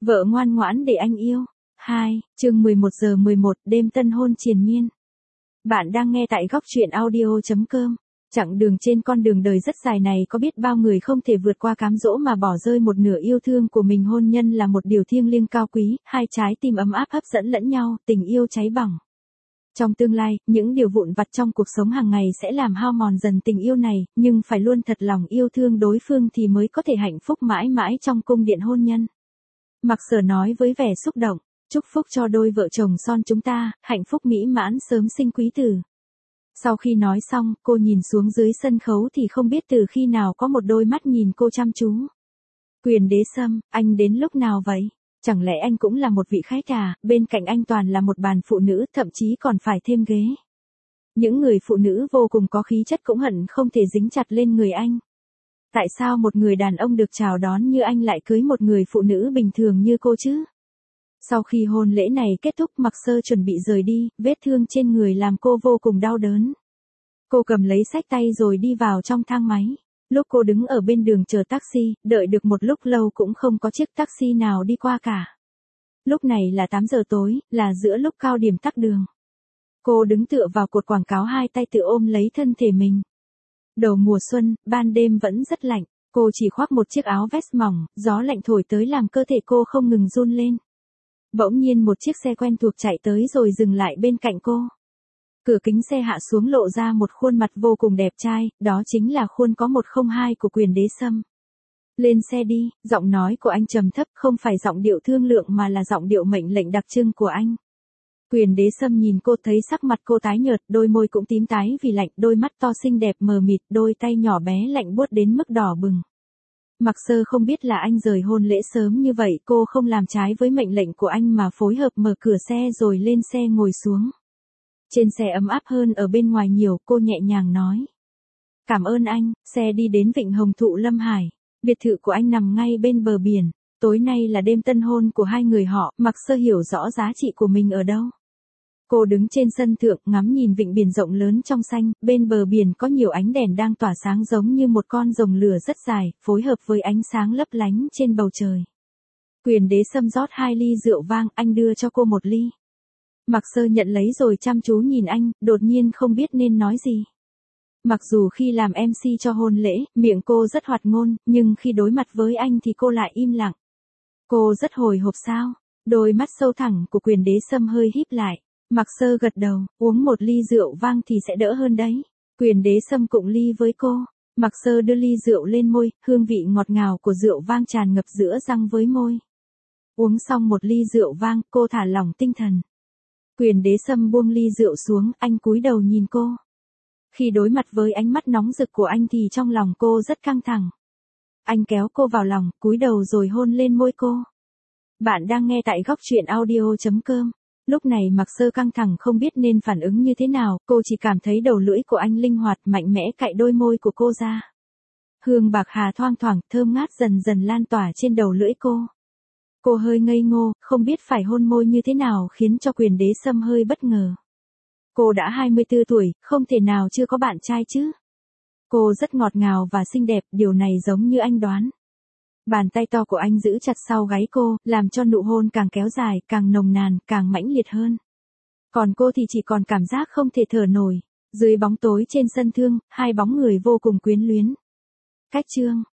Vợ ngoan ngoãn để anh yêu. 2, chương 11 giờ 11, đêm tân hôn triền miên. Bạn đang nghe tại góc truyện audio.com. Chặng đường trên con đường đời rất dài này có biết bao người không thể vượt qua cám dỗ mà bỏ rơi một nửa yêu thương của mình. Hôn nhân là một điều thiêng liêng cao quý, hai trái tim ấm áp hấp dẫn lẫn nhau, tình yêu cháy bỏng. Trong tương lai, những điều vụn vặt trong cuộc sống hàng ngày sẽ làm hao mòn dần tình yêu này, nhưng phải luôn thật lòng yêu thương đối phương thì mới có thể hạnh phúc mãi mãi trong cung điện hôn nhân. Mạc Sở nói với vẻ xúc động, chúc phúc cho đôi vợ chồng son chúng ta, hạnh phúc mỹ mãn sớm sinh quý tử. Sau khi nói xong, cô nhìn xuống dưới sân khấu thì không biết từ khi nào có một đôi mắt nhìn cô chăm chú. Quyền Đế Sâm, anh đến lúc nào vậy? Chẳng lẽ anh cũng là một vị khách à, bên cạnh anh toàn là một bàn phụ nữ, thậm chí còn phải thêm ghế. Những người phụ nữ vô cùng có khí chất cũng hận không thể dính chặt lên người anh. Tại sao một người đàn ông được chào đón như anh lại cưới một người phụ nữ bình thường như cô chứ? Sau khi hôn lễ này kết thúc, Mạc Sơ chuẩn bị rời đi, vết thương trên người làm cô vô cùng đau đớn. Cô cầm lấy xách tay rồi đi vào trong thang máy. Lúc cô đứng ở bên đường chờ taxi, đợi được một lúc lâu cũng không có chiếc taxi nào đi qua cả. Lúc này là 8 giờ tối, là giữa lúc cao điểm tắc đường. Cô đứng tựa vào cột quảng cáo, hai tay tự ôm lấy thân thể mình. Đầu mùa xuân, ban đêm vẫn rất lạnh, cô chỉ khoác một chiếc áo vest mỏng, gió lạnh thổi tới làm cơ thể cô không ngừng run lên. Bỗng nhiên một chiếc xe quen thuộc chạy tới rồi dừng lại bên cạnh cô. Cửa kính xe hạ xuống lộ ra một khuôn mặt vô cùng đẹp trai, đó chính là khuôn có 102 của Quyền Đế Sâm. Lên xe đi, giọng nói của anh trầm thấp, không phải giọng điệu thương lượng mà là giọng điệu mệnh lệnh đặc trưng của anh. Quyền Đế Sâm nhìn cô, thấy sắc mặt cô tái nhợt, đôi môi cũng tím tái vì lạnh, đôi mắt to xinh đẹp mờ mịt, đôi tay nhỏ bé lạnh buốt đến mức đỏ bừng. Mạc Sơ không biết là anh rời hôn lễ sớm như vậy, cô không làm trái với mệnh lệnh của anh mà phối hợp mở cửa xe rồi lên xe ngồi xuống. Trên xe ấm áp hơn ở bên ngoài nhiều, cô nhẹ nhàng nói. Cảm ơn anh. Xe đi đến Vịnh Hồng Thụ Lâm Hải. Biệt thự của anh nằm ngay bên bờ biển. Tối nay là đêm tân hôn của hai người họ, Mạc Sơ hiểu rõ giá trị của mình ở đâu. Cô đứng trên sân thượng, ngắm nhìn vịnh biển rộng lớn trong xanh, bên bờ biển có nhiều ánh đèn đang tỏa sáng giống như một con rồng lửa rất dài, phối hợp với ánh sáng lấp lánh trên bầu trời. Quyền Đế Sâm rót 2 ly rượu vang, anh đưa cho cô 1 ly. Mạc Sơ nhận lấy rồi chăm chú nhìn anh, đột nhiên không biết nên nói gì. Mặc dù khi làm MC cho hôn lễ, miệng cô rất hoạt ngôn, nhưng khi đối mặt với anh thì cô lại im lặng. Cô rất hồi hộp sao? Đôi mắt sâu thẳm của Quyền Đế Sâm hơi híp lại. Mạc Sơ gật đầu, uống 1 ly rượu vang thì sẽ đỡ hơn đấy. Quyền Đế Sâm cụng ly với cô. Mạc Sơ đưa ly rượu lên môi, hương vị ngọt ngào của rượu vang tràn ngập giữa răng với môi. Uống xong 1 ly rượu vang, cô thả lỏng tinh thần. Quyền Đế Sâm buông ly rượu xuống, anh cúi đầu nhìn cô. Khi đối mặt với ánh mắt nóng rực của anh thì trong lòng cô rất căng thẳng. Anh kéo cô vào lòng, cúi đầu rồi hôn lên môi cô. Bạn đang nghe tại góc truyện audio.com. Lúc này Mạc Sơ căng thẳng không biết nên phản ứng như thế nào, cô chỉ cảm thấy đầu lưỡi của anh linh hoạt mạnh mẽ cạy đôi môi của cô ra. Hương bạc hà thoang thoảng, thơm ngát dần dần lan tỏa trên đầu lưỡi cô. Cô hơi ngây ngô, không biết phải hôn môi như thế nào khiến cho Quyền Đế Sâm hơi bất ngờ. Cô đã 24 tuổi, không thể nào chưa có bạn trai chứ. Cô rất ngọt ngào và xinh đẹp, điều này giống như anh đoán. Bàn tay to của anh giữ chặt sau gáy cô, làm cho nụ hôn càng kéo dài, càng nồng nàn, càng mãnh liệt hơn. Còn cô thì chỉ còn cảm giác không thể thở nổi. Dưới bóng tối trên sân thượng, hai bóng người vô cùng quyến luyến. Cách chương.